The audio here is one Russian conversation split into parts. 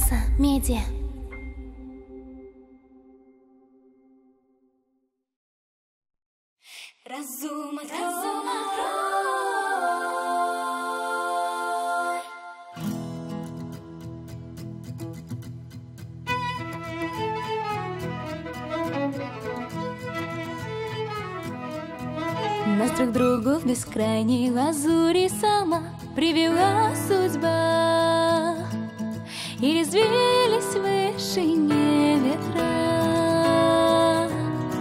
Масса Медиа. Разум открой. Нас друг к другу в бескрайней лазури сама привела судьба, и резвились в вышине ветра.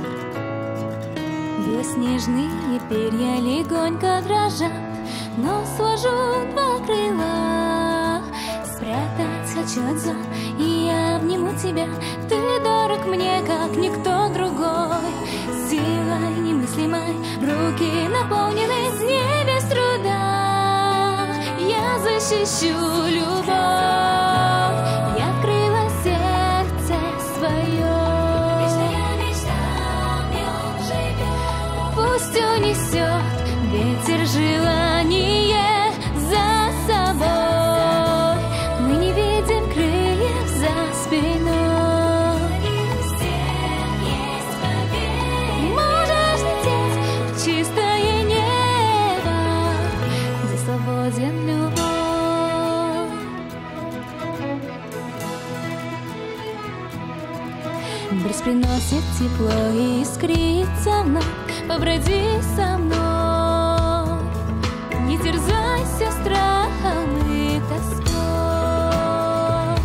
Белоснежные перья легонько дрожат, но сложу два крыла. Спрятать хочу от зон, и я обниму тебя. Ты дорог мне, как никто другой. Силой немыслимой руки наполнены с небес труда. Я защищу любовь, я открыла сердце свое. Вечная мечта в нем живет. Пусть унесет ветер желание за собой. Мы не видим крыльев за спиной. Бриз приносит тепло и искрится вновь. Поброди со мной, не терзайся страхом и тоской.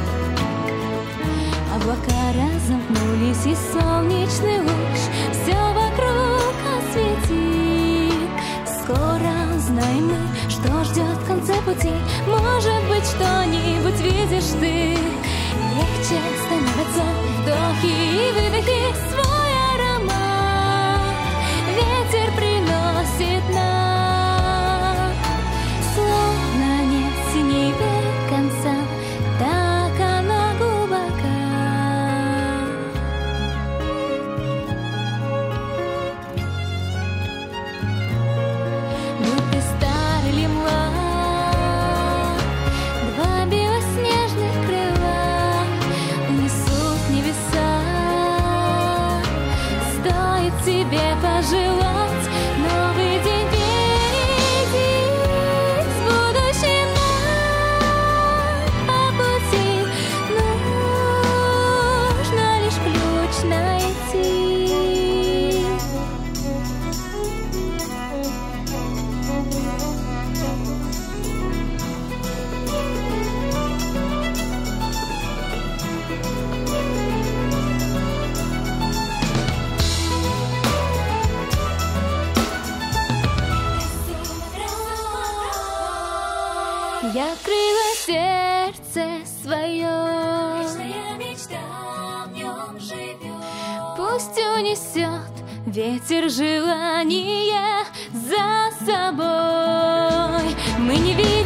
Облака разомкнулись, и солнечный луч все вокруг осветит. Скоро узнаем мы, что ждет в конце пути. Может быть, что-нибудь видишь ты. Легче становятся вдохи и выдохи, свой аромат ветер приносит нам. Словно нет синевы конца, так она глубока. Будь ты стар или млад, два белоснежных крыла унесут небеса. Стоит тебе пожелать новый день впереди, с будущим нам по пути. Нужно лишь ключ найти. Я открыла сердце свое. Вечная мечта в нем живет. Пусть унесет ветер желание за собой. Мы не видим